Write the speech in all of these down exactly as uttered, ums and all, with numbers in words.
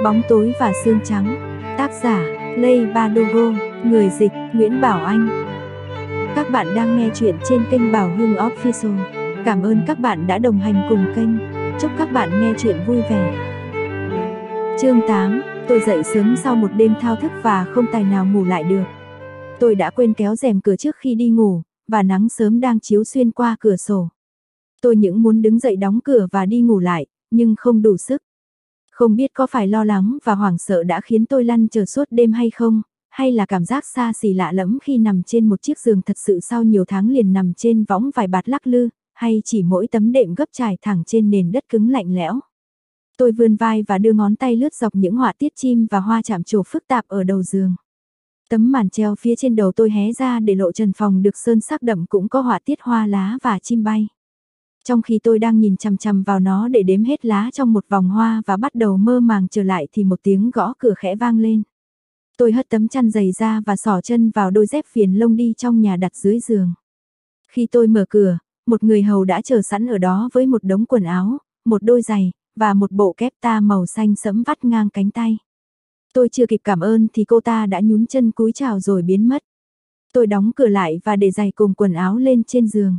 Bóng tối và xương trắng. Tác giả: Lay Badogo. Người dịch: Nguyễn Bảo Anh. Các bạn đang nghe chuyện trên kênh Bảo Hưng Official. Cảm ơn các bạn đã đồng hành cùng kênh. Chúc các bạn nghe chuyện vui vẻ. Chương tám. Tôi dậy sớm sau một đêm thao thức và không tài nào ngủ lại được. Tôi đã quên kéo rèm cửa trước khi đi ngủ, và nắng sớm đang chiếu xuyên qua cửa sổ. Tôi những muốn đứng dậy đóng cửa và đi ngủ lại, nhưng không đủ sức. Không biết có phải lo lắng và hoảng sợ đã khiến tôi lăn chờ suốt đêm hay không, hay là cảm giác xa xỉ lạ lẫm khi nằm trên một chiếc giường thật sự sau nhiều tháng liền nằm trên võng vải bạt lắc lư, hay chỉ mỗi tấm đệm gấp trải thẳng trên nền đất cứng lạnh lẽo. Tôi vươn vai và đưa ngón tay lướt dọc những họa tiết chim và hoa chạm trổ phức tạp ở đầu giường. Tấm màn treo phía trên đầu tôi hé ra để lộ trần phòng được sơn sắc đậm cũng có họa tiết hoa lá và chim bay. Trong khi tôi đang nhìn chằm chằm vào nó để đếm hết lá trong một vòng hoa và bắt đầu mơ màng trở lại thì một tiếng gõ cửa khẽ vang lên. Tôi hất tấm chăn dày ra và xỏ chân vào đôi dép viền lông đi trong nhà đặt dưới giường. Khi tôi mở cửa, một người hầu đã chờ sẵn ở đó với một đống quần áo, một đôi giày, và một bộ kép ta màu xanh sẫm vắt ngang cánh tay. Tôi chưa kịp cảm ơn thì cô ta đã nhún chân cúi chào rồi biến mất. Tôi đóng cửa lại và để giày cùng quần áo lên trên giường.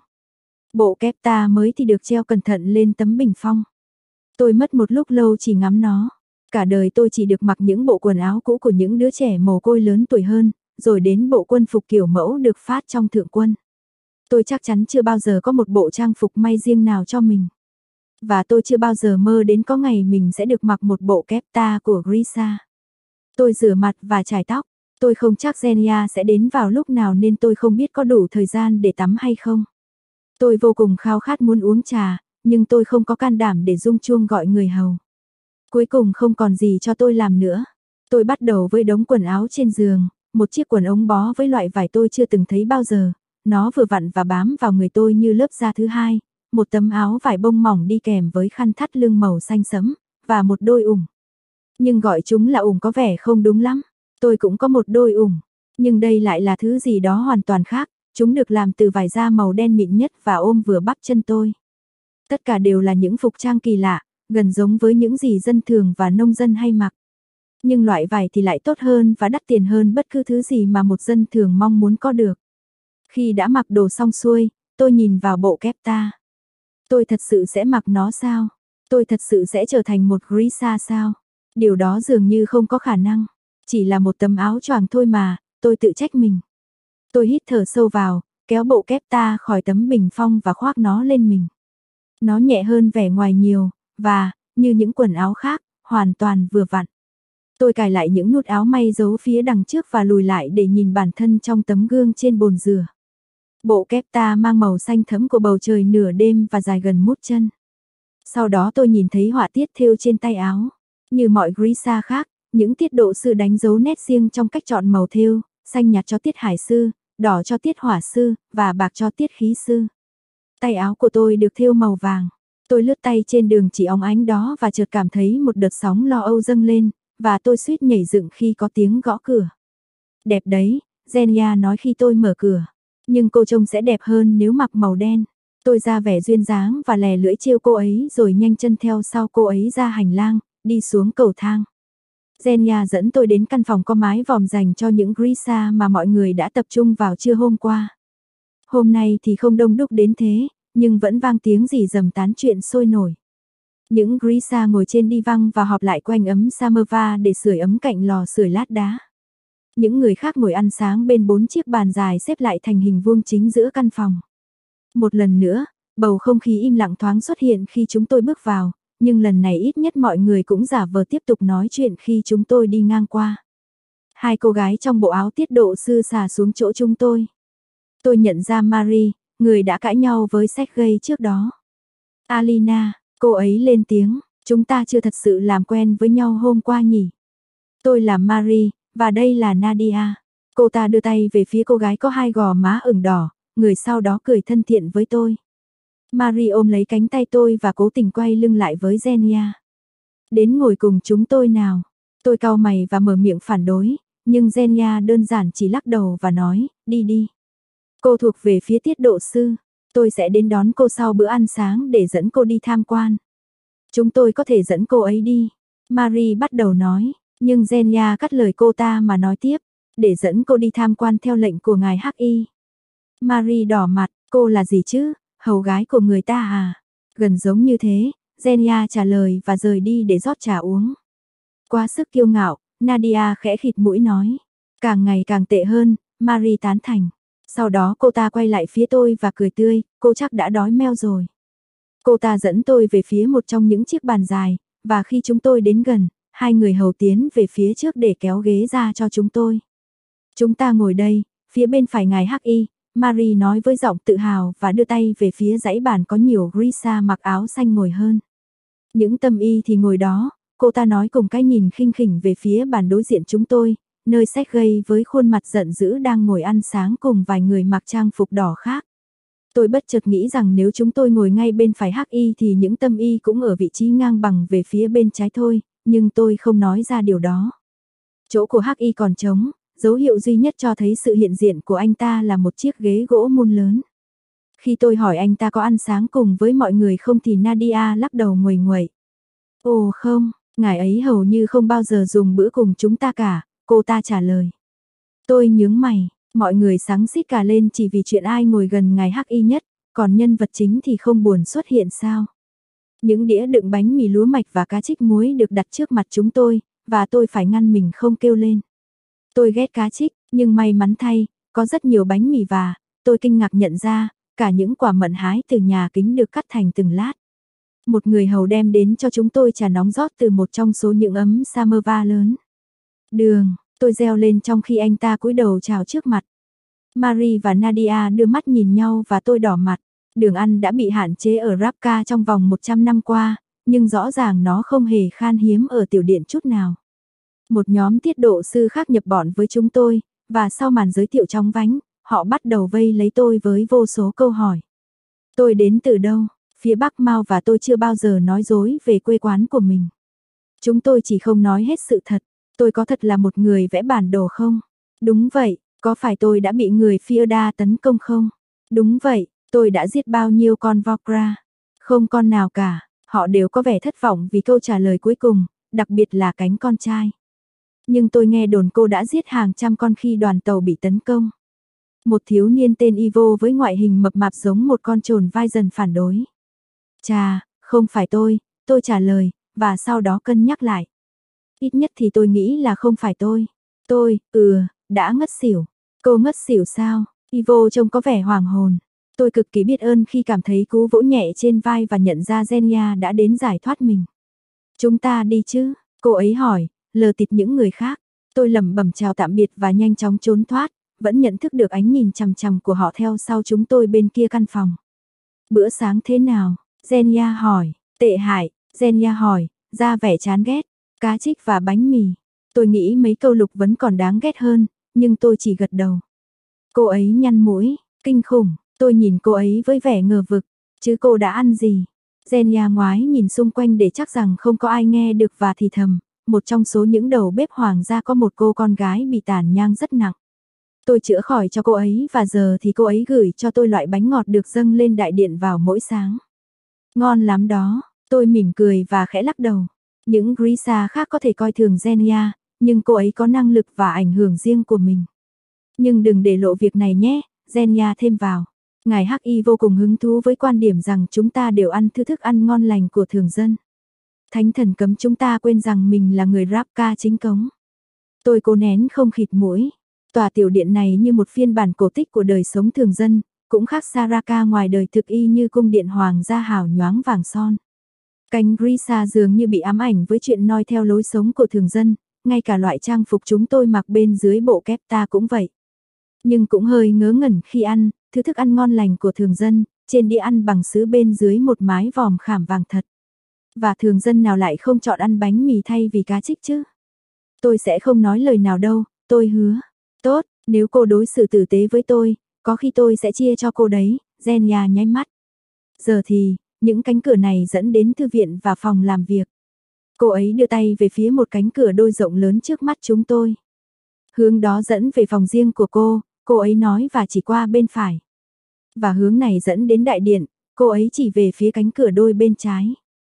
Bộ kép ta mới thì được treo cẩn thận lên tấm bình phong. Tôi mất một lúc lâu chỉ ngắm nó. Cả đời tôi chỉ được mặc những bộ quần áo cũ của những đứa trẻ mồ côi lớn tuổi hơn, rồi đến bộ quân phục kiểu mẫu được phát trong thượng quân. Tôi chắc chắn chưa bao giờ có một bộ trang phục may riêng nào cho mình. Và tôi chưa bao giờ mơ đến có ngày mình sẽ được mặc một bộ kép ta của Grisa. Tôi rửa mặt và chải tóc. Tôi không chắc Zenia sẽ đến vào lúc nào nên tôi không biết có đủ thời gian để tắm hay không. Tôi vô cùng khao khát muốn uống trà, nhưng tôi không có can đảm để rung chuông gọi người hầu. Cuối cùng không còn gì cho tôi làm nữa. Tôi bắt đầu với đống quần áo trên giường, một chiếc quần ống bó với loại vải tôi chưa từng thấy bao giờ. Nó vừa vặn và bám vào người tôi như lớp da thứ hai, một tấm áo vải bông mỏng đi kèm với khăn thắt lưng màu xanh sẫm, và một đôi ủng. Nhưng gọi chúng là ủng có vẻ không đúng lắm. Tôi cũng có một đôi ủng, nhưng đây lại là thứ gì đó hoàn toàn khác. Chúng được làm từ vải da màu đen mịn nhất và ôm vừa bắp chân tôi. Tất cả đều là những phục trang kỳ lạ, gần giống với những gì dân thường và nông dân hay mặc. Nhưng loại vải thì lại tốt hơn và đắt tiền hơn bất cứ thứ gì mà một dân thường mong muốn có được. Khi đã mặc đồ xong xuôi, tôi nhìn vào bộ kép ta. Tôi thật sự sẽ mặc nó sao? Tôi thật sự sẽ trở thành một Grisa sao? Điều đó dường như không có khả năng. Chỉ là một tấm áo choàng thôi mà, tôi tự trách mình. Tôi hít thở sâu vào, kéo bộ kép ta khỏi tấm bình phong và khoác nó lên mình. Nó nhẹ hơn vẻ ngoài nhiều, và, như những quần áo khác, hoàn toàn vừa vặn. Tôi cài lại những nút áo may giấu phía đằng trước và lùi lại để nhìn bản thân trong tấm gương trên bồn rửa. Bộ kép ta mang màu xanh thẫm của bầu trời nửa đêm và dài gần mút chân. Sau đó tôi nhìn thấy họa tiết thêu trên tay áo. Như mọi Grisa khác, những tiết độ sư đánh dấu nét riêng trong cách chọn màu thêu, xanh nhạt cho tiết hải sư, đỏ cho tiết hỏa sư, và bạc cho tiết khí sư. Tay áo của tôi được thêu màu vàng. Tôi lướt tay trên đường chỉ óng ánh đó và chợt cảm thấy một đợt sóng lo âu dâng lên, và tôi suýt nhảy dựng khi có tiếng gõ cửa. Đẹp đấy, Zenia nói khi tôi mở cửa. Nhưng cô trông sẽ đẹp hơn nếu mặc màu đen. Tôi ra vẻ duyên dáng và lè lưỡi trêu cô ấy rồi nhanh chân theo sau cô ấy ra hành lang, đi xuống cầu thang. Zenia dẫn tôi đến căn phòng có mái vòm dành cho những Grisa mà mọi người đã tập trung vào trưa hôm qua. Hôm nay thì không đông đúc đến thế, nhưng vẫn vang tiếng rì rầm tán chuyện sôi nổi. Những Grisa ngồi trên đi văng và họp lại quanh ấm samovar để sưởi ấm cạnh lò sưởi lát đá. Những người khác ngồi ăn sáng bên bốn chiếc bàn dài xếp lại thành hình vuông chính giữa căn phòng. Một lần nữa, bầu không khí im lặng thoáng xuất hiện khi chúng tôi bước vào. Nhưng lần này ít nhất mọi người cũng giả vờ tiếp tục nói chuyện khi chúng tôi đi ngang qua. Hai cô gái trong bộ áo tiết độ sư xà xuống chỗ chúng tôi. Tôi nhận ra Marie, người đã cãi nhau với Sergei trước đó. Alina, cô ấy lên tiếng, chúng ta chưa thật sự làm quen với nhau hôm qua nhỉ. Tôi là Marie, và đây là Nadia. Cô ta đưa tay về phía cô gái có hai gò má ửng đỏ, người sau đó cười thân thiện với tôi. Marie ôm lấy cánh tay tôi và cố tình quay lưng lại với Zenia. Đến ngồi cùng chúng tôi nào. Tôi cau mày và mở miệng phản đối, nhưng Zenia đơn giản chỉ lắc đầu và nói, đi đi. Cô thuộc về phía tiết độ sư. Tôi sẽ đến đón cô sau bữa ăn sáng để dẫn cô đi tham quan. Chúng tôi có thể dẫn cô ấy đi. Marie bắt đầu nói, nhưng Zenya cắt lời cô ta mà nói tiếp, để dẫn cô đi tham quan theo lệnh của ngài Hắc Y. Marie đỏ mặt, cô là gì chứ, hầu gái của người ta à? Gần giống như thế, Zenya trả lời và rời đi để rót trà uống. Quá sức kiêu ngạo, Nadia khẽ khịt mũi nói, càng ngày càng tệ hơn, Marie tán thành. Sau đó cô ta quay lại phía tôi và cười tươi, cô chắc đã đói meo rồi. Cô ta dẫn tôi về phía một trong những chiếc bàn dài, và khi chúng tôi đến gần, hai người hầu tiến về phía trước để kéo ghế ra cho chúng tôi. Chúng ta ngồi đây, phía bên phải ngài Hắc Y, Marie nói với giọng tự hào và đưa tay về phía dãy bàn có nhiều Grisha mặc áo xanh ngồi hơn. Những tâm y thì ngồi đó, cô ta nói cùng cái nhìn khinh khỉnh về phía bàn đối diện chúng tôi, nơi Sergei với khuôn mặt giận dữ đang ngồi ăn sáng cùng vài người mặc trang phục đỏ khác. Tôi bất chợt nghĩ rằng nếu chúng tôi ngồi ngay bên phải Hắc Y thì những tâm y cũng ở vị trí ngang bằng về phía bên trái thôi, nhưng tôi không nói ra điều đó. Chỗ của Hắc Y còn trống, dấu hiệu duy nhất cho thấy sự hiện diện của anh ta là một chiếc ghế gỗ mun lớn. Khi tôi hỏi anh ta có ăn sáng cùng với mọi người không thì Nadia lắc đầu nguầy nguậy. Ồ không, ngài ấy hầu như không bao giờ dùng bữa cùng chúng ta cả, cô ta trả lời. Tôi nhướng mày, mọi người sáng xít cả lên chỉ vì chuyện ai ngồi gần ngài Hắc Y nhất, còn nhân vật chính thì không buồn xuất hiện sao. Những đĩa đựng bánh mì lúa mạch và cá trích muối được đặt trước mặt chúng tôi, và tôi phải ngăn mình không kêu lên. Tôi ghét cá trích, nhưng may mắn thay, có rất nhiều bánh mì và, tôi kinh ngạc nhận ra, cả những quả mận hái từ nhà kính được cắt thành từng lát. Một người hầu đem đến cho chúng tôi trà nóng rót từ một trong số những ấm samovar lớn. Đường, tôi reo lên trong khi anh ta cúi đầu chào trước mặt. Marie và Nadia đưa mắt nhìn nhau và tôi đỏ mặt. Đường ăn đã bị hạn chế ở Rabka trong vòng một trăm năm qua, nhưng rõ ràng nó không hề khan hiếm ở tiểu điện chút nào. Một nhóm tiết độ sư khác nhập bọn với chúng tôi, và sau màn giới thiệu chóng vánh, họ bắt đầu vây lấy tôi với vô số câu hỏi. Tôi đến từ đâu? Phía Bắc Mao và tôi chưa bao giờ nói dối về quê quán của mình. Chúng tôi chỉ không nói hết sự thật. Tôi có thật là một người vẽ bản đồ không? Đúng vậy, có phải tôi đã bị người Fyoda tấn công không? Đúng vậy, tôi đã giết bao nhiêu con Vokra? Không con nào cả, họ đều có vẻ thất vọng vì câu trả lời cuối cùng, đặc biệt là cánh con trai. Nhưng tôi nghe đồn cô đã giết hàng trăm con khi đoàn tàu bị tấn công. Một thiếu niên tên Ivo với ngoại hình mập mạp giống một con trồn vai dần phản đối. Chà, không phải tôi, tôi trả lời, và sau đó cân nhắc lại. Ít nhất thì tôi nghĩ là không phải tôi. Tôi, ừ, đã ngất xỉu. Cô ngất xỉu sao? Ivo trông có vẻ hoàng hồn. Tôi cực kỳ biết ơn khi cảm thấy cú vỗ nhẹ trên vai và nhận ra Zenya đã đến giải thoát mình. Chúng ta đi chứ? Cô ấy hỏi, lờ tịt những người khác. Tôi lẩm bẩm chào tạm biệt và nhanh chóng trốn thoát, vẫn nhận thức được ánh nhìn chằm chằm của họ theo sau chúng tôi bên kia căn phòng. Bữa sáng thế nào? Zenya hỏi. Tệ hại, Zenya hỏi, ra vẻ chán ghét. Cá trích và bánh mì. Tôi nghĩ mấy câu lục vấn còn đáng ghét hơn, nhưng tôi chỉ gật đầu. Cô ấy nhăn mũi, kinh khủng, tôi nhìn cô ấy với vẻ ngờ vực, chứ cô đã ăn gì? Zenya ngoái nhìn xung quanh để chắc rằng không có ai nghe được và thì thầm, một trong số những đầu bếp hoàng gia có một cô con gái bị tàn nhang rất nặng. Tôi chữa khỏi cho cô ấy và giờ thì cô ấy gửi cho tôi loại bánh ngọt được dâng lên đại điện vào mỗi sáng. Ngon lắm đó, tôi mỉm cười và khẽ lắc đầu. Những Grisha khác có thể coi thường Zenya, nhưng cô ấy có năng lực và ảnh hưởng riêng của mình. Nhưng đừng để lộ việc này nhé, Zenya thêm vào. Ngài Hắc Y vô cùng hứng thú với quan điểm rằng chúng ta đều ăn thứ thức ăn ngon lành của thường dân. Thánh thần cấm chúng ta quên rằng mình là người Rabka chính cống. Tôi cố nén không khịt mũi. Tòa tiểu điện này như một phiên bản cổ tích của đời sống thường dân, cũng khác Saraka ngoài đời thực y như cung điện hoàng gia hào nhoáng vàng son. Cánh Grisha dường như bị ám ảnh với chuyện noi theo lối sống của thường dân, ngay cả loại trang phục chúng tôi mặc bên dưới bộ kép ta cũng vậy. Nhưng cũng hơi ngớ ngẩn khi ăn, thứ thức ăn ngon lành của thường dân, trên đĩa ăn bằng sứ bên dưới một mái vòm khảm vàng thật. Và thường dân nào lại không chọn ăn bánh mì thay vì cá trích chứ? Tôi sẽ không nói lời nào đâu, tôi hứa. Tốt, nếu cô đối xử tử tế với tôi, có khi tôi sẽ chia cho cô đấy, Zenya nháy mắt. Giờ thì, những cánh cửa này dẫn đến thư viện và phòng làm việc. Cô ấy đưa tay về phía một cánh cửa đôi rộng lớn trước mắt chúng tôi. Hướng đó dẫn về phòng riêng của cô, cô ấy nói và chỉ qua bên phải. Và hướng này dẫn đến đại điện, cô ấy chỉ về phía cánh cửa đôi bên trái.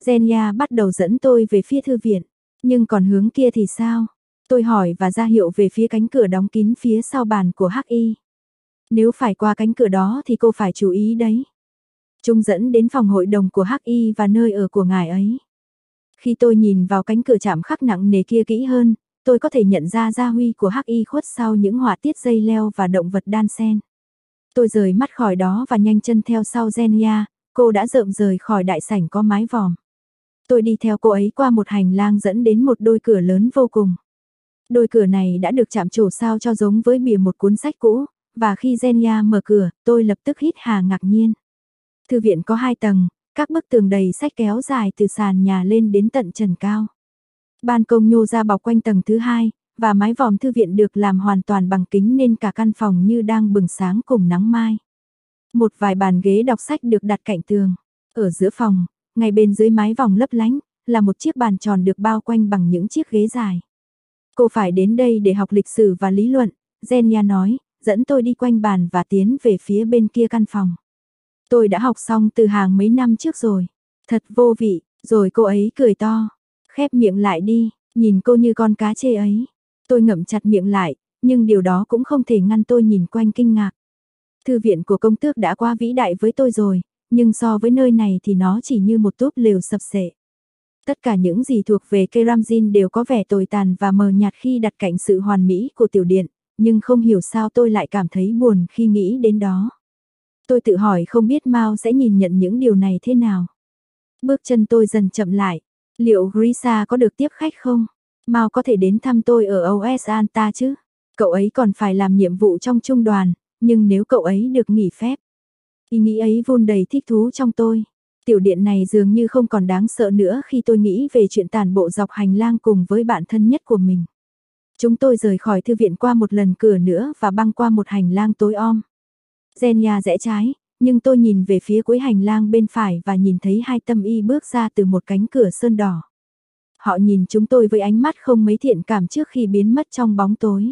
Zenia bắt đầu dẫn tôi về phía thư viện. Nhưng còn hướng kia thì sao? Tôi hỏi và ra hiệu về phía cánh cửa đóng kín phía sau bàn của Hắc Y. Nếu phải qua cánh cửa đó thì cô phải chú ý đấy. Chúng dẫn đến phòng hội đồng của Hắc Y và nơi ở của ngài ấy. Khi tôi nhìn vào cánh cửa chạm khắc nặng nề kia kỹ hơn, tôi có thể nhận ra gia huy của Hắc Y khuất sau những họa tiết dây leo và động vật đan xen. Tôi rời mắt khỏi đó và nhanh chân theo sau Zenia, cô đã rợm rời khỏi đại sảnh có mái vòm. Tôi đi theo cô ấy qua một hành lang dẫn đến một đôi cửa lớn vô cùng. Đôi cửa này đã được chạm trổ sao cho giống với bìa một cuốn sách cũ, và khi Zenia mở cửa, tôi lập tức hít hà ngạc nhiên. Thư viện có hai tầng, các bức tường đầy sách kéo dài từ sàn nhà lên đến tận trần cao. Ban công nhô ra bọc quanh tầng thứ hai, và mái vòm thư viện được làm hoàn toàn bằng kính nên cả căn phòng như đang bừng sáng cùng nắng mai. Một vài bàn ghế đọc sách được đặt cạnh tường. Ở giữa phòng, ngay bên dưới mái vòng lấp lánh, là một chiếc bàn tròn được bao quanh bằng những chiếc ghế dài. Cô phải đến đây để học lịch sử và lý luận, Zenia nói, dẫn tôi đi quanh bàn và tiến về phía bên kia căn phòng. Tôi đã học xong từ hàng mấy năm trước rồi. Thật vô vị, rồi cô ấy cười to. Khép miệng lại đi, nhìn cô như con cá chê ấy. Tôi ngậm chặt miệng lại, nhưng điều đó cũng không thể ngăn tôi nhìn quanh kinh ngạc. Thư viện của công tước đã quá vĩ đại với tôi rồi, nhưng so với nơi này thì nó chỉ như một túp lều sập sệ. Tất cả những gì thuộc về Keramzin đều có vẻ tồi tàn và mờ nhạt khi đặt cạnh sự hoàn mỹ của tiểu điện, nhưng không hiểu sao tôi lại cảm thấy buồn khi nghĩ đến đó. Tôi tự hỏi không biết Mao sẽ nhìn nhận những điều này thế nào. Bước chân tôi dần chậm lại. Liệu Grisa có được tiếp khách không? Mao có thể đến thăm tôi ở ô ét Anta chứ? Cậu ấy còn phải làm nhiệm vụ trong trung đoàn, nhưng nếu cậu ấy được nghỉ phép. Ý nghĩ ấy vun đầy thích thú trong tôi. Tiểu điện này dường như không còn đáng sợ nữa khi tôi nghĩ về chuyện tản bộ dọc hành lang cùng với bạn thân nhất của mình. Chúng tôi rời khỏi thư viện qua một lần cửa nữa và băng qua một hành lang tối om. Zenia rẽ trái, nhưng tôi nhìn về phía cuối hành lang bên phải và nhìn thấy hai tâm y bước ra từ một cánh cửa sơn đỏ. Họ nhìn chúng tôi với ánh mắt không mấy thiện cảm trước khi biến mất trong bóng tối.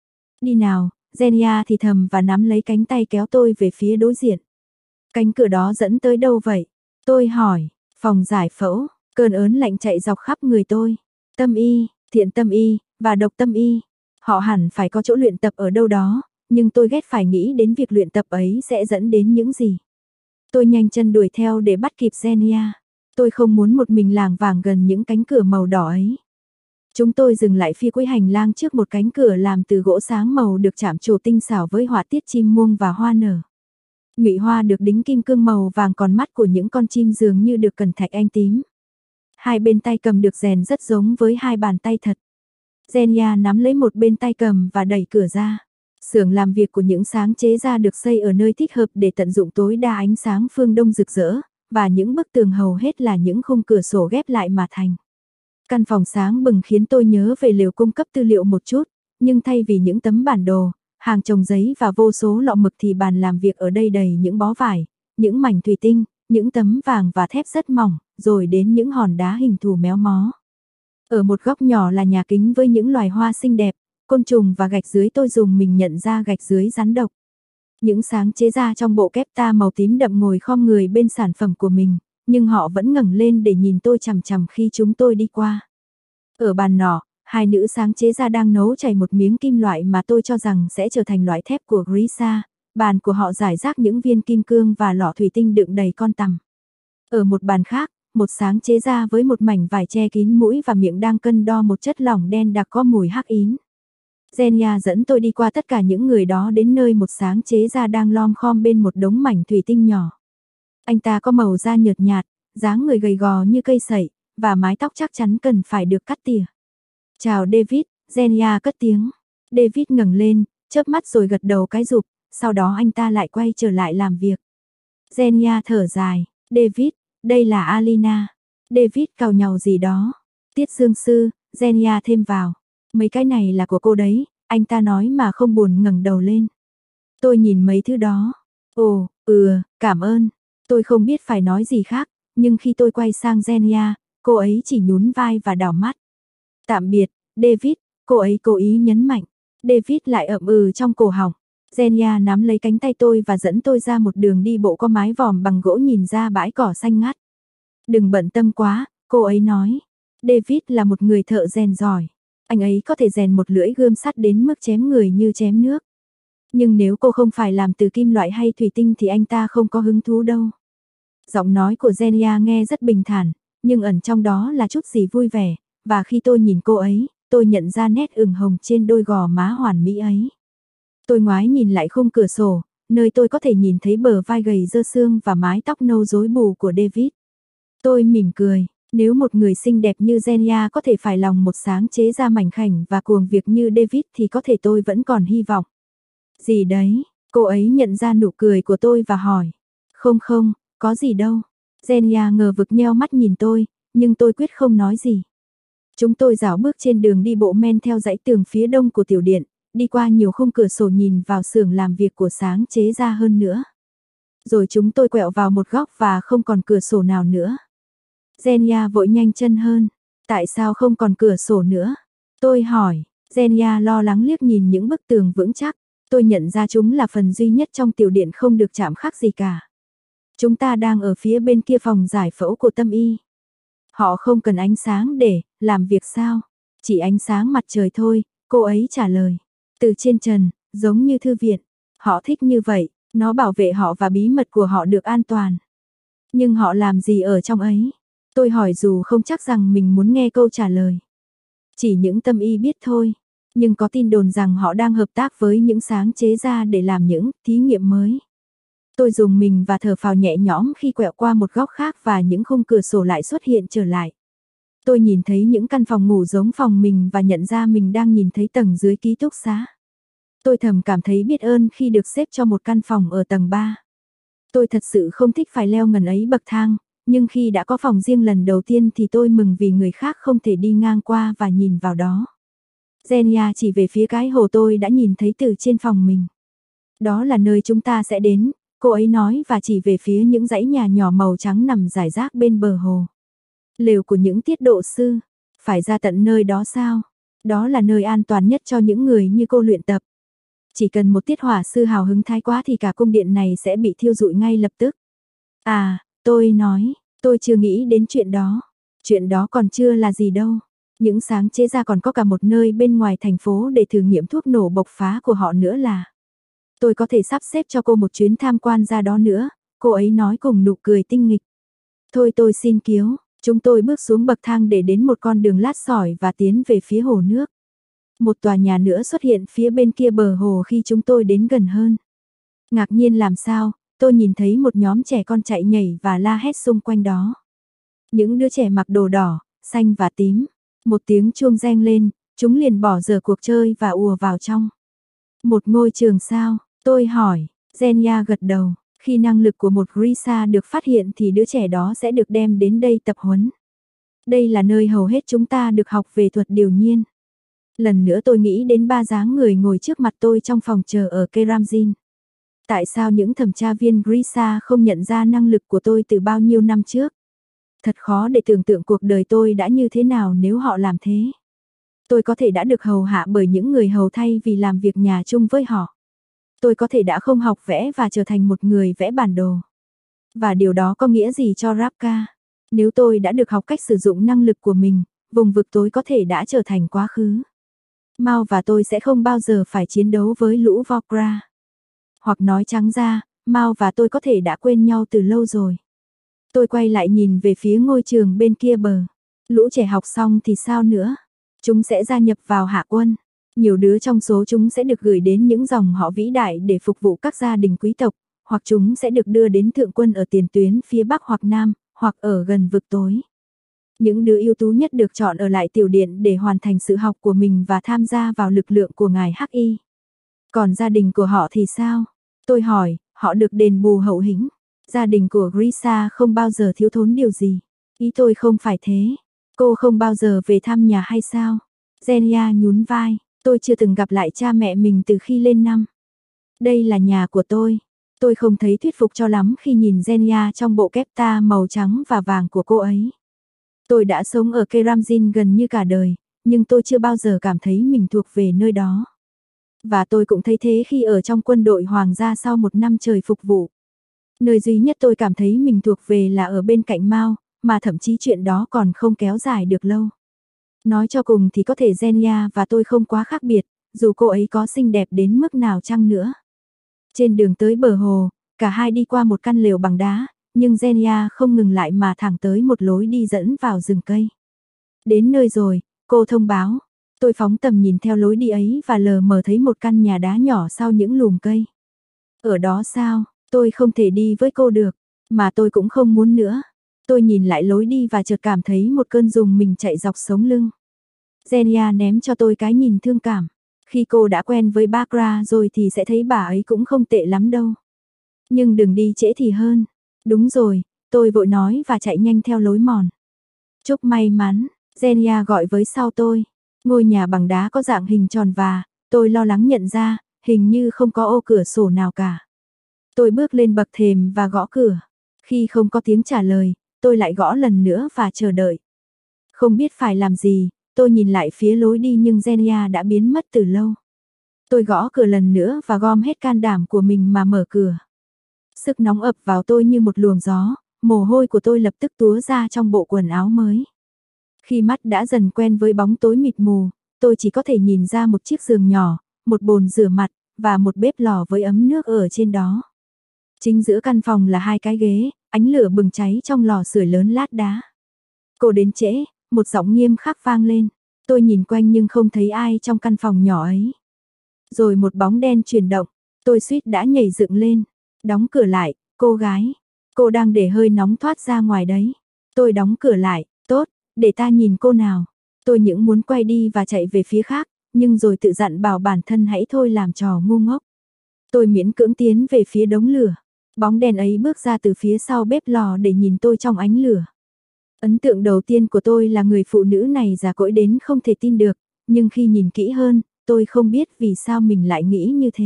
Đi nào, Zenia thì thầm và nắm lấy cánh tay kéo tôi về phía đối diện. Cánh cửa đó dẫn tới đâu vậy? Tôi hỏi, phòng giải phẫu, cơn ớn lạnh chạy dọc khắp người tôi. Tâm y, thiện tâm y, và độc tâm y. Họ hẳn phải có chỗ luyện tập ở đâu đó, nhưng tôi ghét phải nghĩ đến việc luyện tập ấy sẽ dẫn đến những gì. Tôi nhanh chân đuổi theo để bắt kịp Zenia. Tôi không muốn một mình lảng vảng gần những cánh cửa màu đỏ ấy. Chúng tôi dừng lại phía cuối hành lang trước một cánh cửa làm từ gỗ sáng màu được chạm trổ tinh xảo với họa tiết chim muông và hoa nở. Nhụy hoa được đính kim cương màu vàng, còn mắt của những con chim dường như được cẩn thạch anh tím. Hai bên tay cầm được rèn rất giống với hai bàn tay thật. Zenia nắm lấy một bên tay cầm và đẩy cửa ra. Xưởng làm việc của những sáng chế ra được xây ở nơi thích hợp để tận dụng tối đa ánh sáng phương đông rực rỡ, và những bức tường hầu hết là những khung cửa sổ ghép lại mà thành. Căn phòng sáng bừng khiến tôi nhớ về lều cung cấp tư liệu một chút, nhưng thay vì những tấm bản đồ, hàng chồng giấy và vô số lọ mực thì bàn làm việc ở đây đầy những bó vải, những mảnh thủy tinh, những tấm vàng và thép rất mỏng, rồi đến những hòn đá hình thù méo mó. Ở một góc nhỏ là nhà kính với những loài hoa xinh đẹp, côn trùng và gạch dưới. Tôi dùng mình nhận ra gạch dưới rắn độc. Những sáng chế ra trong bộ kép ta màu tím đậm ngồi khom người bên sản phẩm của mình, nhưng họ vẫn ngẩng lên để nhìn tôi chằm chằm khi chúng tôi đi qua. Ở bàn nọ, hai nữ sáng chế ra đang nấu chảy một miếng kim loại mà tôi cho rằng sẽ trở thành loại thép của Grisa. Bàn của họ rải rác những viên kim cương và lọ thủy tinh đựng đầy con tằm. Ở một bàn khác, một sáng chế ra với một mảnh vải che kín mũi và miệng đang cân đo một chất lỏng đen đặc có mùi hắc ín. Zenia dẫn tôi đi qua tất cả những người đó đến nơi một sáng chế ra đang lom khom bên một đống mảnh thủy tinh nhỏ. Anh ta có màu da nhợt nhạt, dáng người gầy gò như cây sậy, và mái tóc chắc chắn cần phải được cắt tỉa. Chào David, Zenia cất tiếng. David ngẩng lên, chớp mắt rồi gật đầu cái rụp, sau đó anh ta lại quay trở lại làm việc. Zenia thở dài, David, đây là Alina. David càu nhàu gì đó. Tiết Dương Sư, Zenia thêm vào. Mấy cái này là của cô đấy, anh ta nói mà không buồn ngẩng đầu lên. Tôi nhìn mấy thứ đó. Ồ, ừ, cảm ơn. Tôi không biết phải nói gì khác, nhưng khi tôi quay sang Zenia, cô ấy chỉ nhún vai và đảo mắt. Tạm biệt, David, cô ấy cố ý nhấn mạnh. David lại ậm ừ trong cổ họng. Zenia nắm lấy cánh tay tôi và dẫn tôi ra một đường đi bộ có mái vòm bằng gỗ nhìn ra bãi cỏ xanh ngắt. Đừng bận tâm quá, cô ấy nói. David là một người thợ rèn giỏi. Anh ấy có thể rèn một lưỡi gươm sắt đến mức chém người như chém nước. Nhưng nếu cô không phải làm từ kim loại hay thủy tinh thì anh ta không có hứng thú đâu. Giọng nói của Zenia nghe rất bình thản, nhưng ẩn trong đó là chút gì vui vẻ, và khi tôi nhìn cô ấy, tôi nhận ra nét ửng hồng trên đôi gò má hoàn mỹ ấy. Tôi ngoái nhìn lại khung cửa sổ, nơi tôi có thể nhìn thấy bờ vai gầy dơ xương và mái tóc nâu rối bù của David. Tôi mỉm cười, nếu một người xinh đẹp như Zenia có thể phải lòng một sáng chế ra mảnh khảnh và cuồng việc như David thì có thể tôi vẫn còn hy vọng. Gì đấy, cô ấy nhận ra nụ cười của tôi và hỏi. Không không, có gì đâu. Zenia ngờ vực nheo mắt nhìn tôi, nhưng tôi quyết không nói gì. Chúng tôi dạo bước trên đường đi bộ men theo dãy tường phía đông của tiểu điện, đi qua nhiều khung cửa sổ nhìn vào xưởng làm việc của sáng chế ra hơn nữa. Rồi chúng tôi quẹo vào một góc và không còn cửa sổ nào nữa. Zenia vội nhanh chân hơn. Tại sao không còn cửa sổ nữa? Tôi hỏi. Zenia lo lắng liếc nhìn những bức tường vững chắc. Tôi nhận ra chúng là phần duy nhất trong tiểu điện không được chạm khắc gì cả. Chúng ta đang ở phía bên kia phòng giải phẫu của Tâm Y. Họ không cần ánh sáng để làm việc sao? Chỉ ánh sáng mặt trời thôi, cô ấy trả lời. Từ trên trần, giống như thư viện. Họ thích như vậy, nó bảo vệ họ và bí mật của họ được an toàn. Nhưng họ làm gì ở trong ấy? Tôi hỏi dù không chắc rằng mình muốn nghe câu trả lời. Chỉ những Tâm Y biết thôi. Nhưng có tin đồn rằng họ đang hợp tác với những sáng chế ra để làm những thí nghiệm mới. Tôi dùng mình và thở phào nhẹ nhõm khi quẹo qua một góc khác và những khung cửa sổ lại xuất hiện trở lại. Tôi nhìn thấy những căn phòng ngủ giống phòng mình và nhận ra mình đang nhìn thấy tầng dưới ký túc xá. Tôi thầm cảm thấy biết ơn khi được xếp cho một căn phòng ở tầng ba. Tôi thật sự không thích phải leo ngần ấy bậc thang, nhưng khi đã có phòng riêng lần đầu tiên thì tôi mừng vì người khác không thể đi ngang qua và nhìn vào đó. Zenia chỉ về phía cái hồ tôi đã nhìn thấy từ trên phòng mình. Đó là nơi chúng ta sẽ đến, cô ấy nói và chỉ về phía những dãy nhà nhỏ màu trắng nằm rải rác bên bờ hồ. Lều của những tiết độ sư, phải ra tận nơi đó sao? Đó là nơi an toàn nhất cho những người như cô luyện tập. Chỉ cần một tiết hỏa sư hào hứng thái quá thì cả cung điện này sẽ bị thiêu rụi ngay lập tức. À, tôi nói, tôi chưa nghĩ đến chuyện đó. Chuyện đó còn chưa là gì đâu. Những sáng chế ra còn có cả một nơi bên ngoài thành phố để thử nghiệm thuốc nổ bộc phá của họ nữa là. Tôi có thể sắp xếp cho cô một chuyến tham quan ra đó nữa, cô ấy nói cùng nụ cười tinh nghịch. Thôi tôi xin kiếu, chúng tôi bước xuống bậc thang để đến một con đường lát sỏi và tiến về phía hồ nước. Một tòa nhà nữa xuất hiện phía bên kia bờ hồ khi chúng tôi đến gần hơn. Ngạc nhiên làm sao, tôi nhìn thấy một nhóm trẻ con chạy nhảy và la hét xung quanh đó. Những đứa trẻ mặc đồ đỏ, xanh và tím. Một tiếng chuông reng lên, chúng liền bỏ dở cuộc chơi và ùa vào trong. Một ngôi trường sao? Tôi hỏi. Zenia gật đầu. Khi năng lực của một Grisha được phát hiện thì đứa trẻ đó sẽ được đem đến đây tập huấn. Đây là nơi hầu hết chúng ta được học về thuật điều nhiên. Lần nữa tôi nghĩ đến ba dáng người ngồi trước mặt tôi trong phòng chờ ở Keramzin. Tại sao những thẩm tra viên Grisha không nhận ra năng lực của tôi từ bao nhiêu năm trước? Thật khó để tưởng tượng cuộc đời tôi đã như thế nào nếu họ làm thế. Tôi có thể đã được hầu hạ bởi những người hầu thay vì làm việc nhà chung với họ. Tôi có thể đã không học vẽ và trở thành một người vẽ bản đồ. Và điều đó có nghĩa gì cho Rapka? Nếu tôi đã được học cách sử dụng năng lực của mình, vùng vực tối có thể đã trở thành quá khứ. Mao và tôi sẽ không bao giờ phải chiến đấu với lũ Vokra. Hoặc nói trắng ra, Mao và tôi có thể đã quên nhau từ lâu rồi. Tôi quay lại nhìn về phía ngôi trường bên kia bờ. Lũ trẻ học xong thì sao nữa? Chúng sẽ gia nhập vào hạ quân. Nhiều đứa trong số chúng sẽ được gửi đến những dòng họ vĩ đại để phục vụ các gia đình quý tộc, hoặc chúng sẽ được đưa đến thượng quân ở tiền tuyến phía Bắc hoặc Nam, hoặc ở gần vực tối. Những đứa ưu tú nhất được chọn ở lại tiểu điện để hoàn thành sự học của mình và tham gia vào lực lượng của ngài Hắc Y. Còn gia đình của họ thì sao? Tôi hỏi, họ được đền bù hậu hĩnh. Gia đình của Grisha không bao giờ thiếu thốn điều gì. Ý tôi không phải thế. Cô không bao giờ về thăm nhà hay sao? Zenia nhún vai. Tôi chưa từng gặp lại cha mẹ mình từ khi lên năm. Đây là nhà của tôi. Tôi không thấy thuyết phục cho lắm khi nhìn Zenia trong bộ kepta màu trắng và vàng của cô ấy. Tôi đã sống ở Keramzin gần như cả đời, nhưng tôi chưa bao giờ cảm thấy mình thuộc về nơi đó. Và tôi cũng thấy thế khi ở trong quân đội hoàng gia sau một năm trời phục vụ. Nơi duy nhất tôi cảm thấy mình thuộc về là ở bên cạnh Mao, mà thậm chí chuyện đó còn không kéo dài được lâu. Nói cho cùng thì có thể Zenia và tôi không quá khác biệt, dù cô ấy có xinh đẹp đến mức nào chăng nữa. Trên đường tới bờ hồ, cả hai đi qua một căn lều bằng đá, nhưng Zenia không ngừng lại mà thẳng tới một lối đi dẫn vào rừng cây. Đến nơi rồi, cô thông báo. Tôi phóng tầm nhìn theo lối đi ấy và lờ mờ thấy một căn nhà đá nhỏ sau những lùm cây. Ở đó sao, tôi không thể đi với cô được, mà tôi cũng không muốn nữa. Tôi nhìn lại lối đi và chợt cảm thấy một cơn rùng mình chạy dọc sống lưng. Zenia ném cho tôi cái nhìn thương cảm. Khi cô đã quen với Barbara rồi thì sẽ thấy bà ấy cũng không tệ lắm đâu. Nhưng đừng đi trễ thì hơn. Đúng rồi, tôi vội nói và chạy nhanh theo lối mòn. Chúc may mắn, Zenia gọi với sau tôi. Ngôi nhà bằng đá có dạng hình tròn và, tôi lo lắng nhận ra, hình như không có ô cửa sổ nào cả. Tôi bước lên bậc thềm và gõ cửa. Khi không có tiếng trả lời, tôi lại gõ lần nữa và chờ đợi. Không biết phải làm gì, tôi nhìn lại phía lối đi nhưng Zenia đã biến mất từ lâu. Tôi gõ cửa lần nữa và gom hết can đảm của mình mà mở cửa. Sức nóng ập vào tôi như một luồng gió, mồ hôi của tôi lập tức túa ra trong bộ quần áo mới. Khi mắt đã dần quen với bóng tối mịt mù, tôi chỉ có thể nhìn ra một chiếc giường nhỏ, một bồn rửa mặt, và một bếp lò với ấm nước ở trên đó. Chính giữa căn phòng là hai cái ghế, ánh lửa bừng cháy trong lò sưởi lớn lát đá. Cô đến trễ, một giọng nghiêm khắc vang lên. Tôi nhìn quanh nhưng không thấy ai trong căn phòng nhỏ ấy. Rồi một bóng đen chuyển động, tôi suýt đã nhảy dựng lên. Đóng cửa lại, cô gái. Cô đang để hơi nóng thoát ra ngoài đấy. Tôi đóng cửa lại, tốt, để ta nhìn cô nào. Tôi những muốn quay đi và chạy về phía khác, nhưng rồi tự dặn bảo bản thân hãy thôi làm trò ngu ngốc. Tôi miễn cưỡng tiến về phía đống lửa. Bóng đèn ấy bước ra từ phía sau bếp lò để nhìn tôi trong ánh lửa. Ấn tượng đầu tiên của tôi là người phụ nữ này già cỗi đến không thể tin được, nhưng khi nhìn kỹ hơn, tôi không biết vì sao mình lại nghĩ như thế.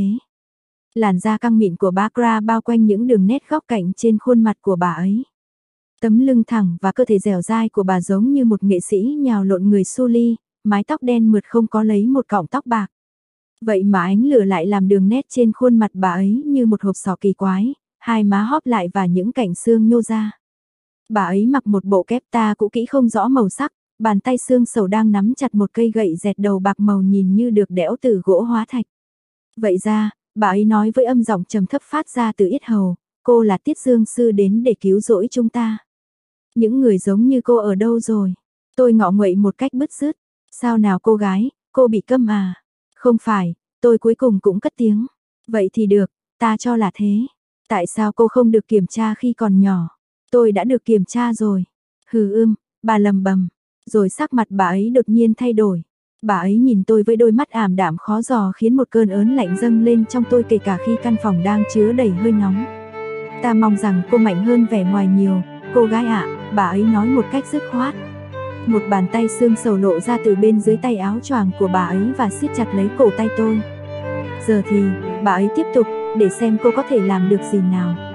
Làn da căng mịn của Barbara bao quanh những đường nét góc cạnh trên khuôn mặt của bà ấy. Tấm lưng thẳng và cơ thể dẻo dai của bà giống như một nghệ sĩ nhào lộn người su ly, mái tóc đen mượt không có lấy một cọng tóc bạc. Vậy mà ánh lửa lại làm đường nét trên khuôn mặt bà ấy như một hộp sọ kỳ quái, hai má hóp lại và những cạnh xương nhô ra. Bà ấy mặc một bộ kép ta cũ kỹ không rõ màu sắc, bàn tay xương sầu đang nắm chặt một cây gậy dẹt đầu bạc màu nhìn như được đẽo từ gỗ hóa thạch. Vậy ra, bà ấy nói với âm giọng trầm thấp phát ra từ yết hầu, cô là Tiết Dương Sư đến để cứu rỗi chúng ta. Những người giống như cô ở đâu rồi? Tôi ngọ nguậy một cách bứt rứt. Sao nào cô gái, cô bị câm à? Không phải, tôi cuối cùng cũng cất tiếng. Vậy thì được, ta cho là thế. Tại sao cô không được kiểm tra khi còn nhỏ? Tôi đã được kiểm tra rồi. Hừ ưm, bà lầm bầm. Rồi sắc mặt bà ấy đột nhiên thay đổi. Bà ấy nhìn tôi với đôi mắt ảm đạm khó dò khiến một cơn ớn lạnh dâng lên trong tôi kể cả khi căn phòng đang chứa đầy hơi nóng. Ta mong rằng cô mạnh hơn vẻ ngoài nhiều, cô gái ạ, bà ấy nói một cách dứt khoát. Một bàn tay xương sầu lộ ra từ bên dưới tay áo choàng của bà ấy và siết chặt lấy cổ tay tôi. Giờ thì, bà ấy tiếp tục, để xem cô có thể làm được gì nào.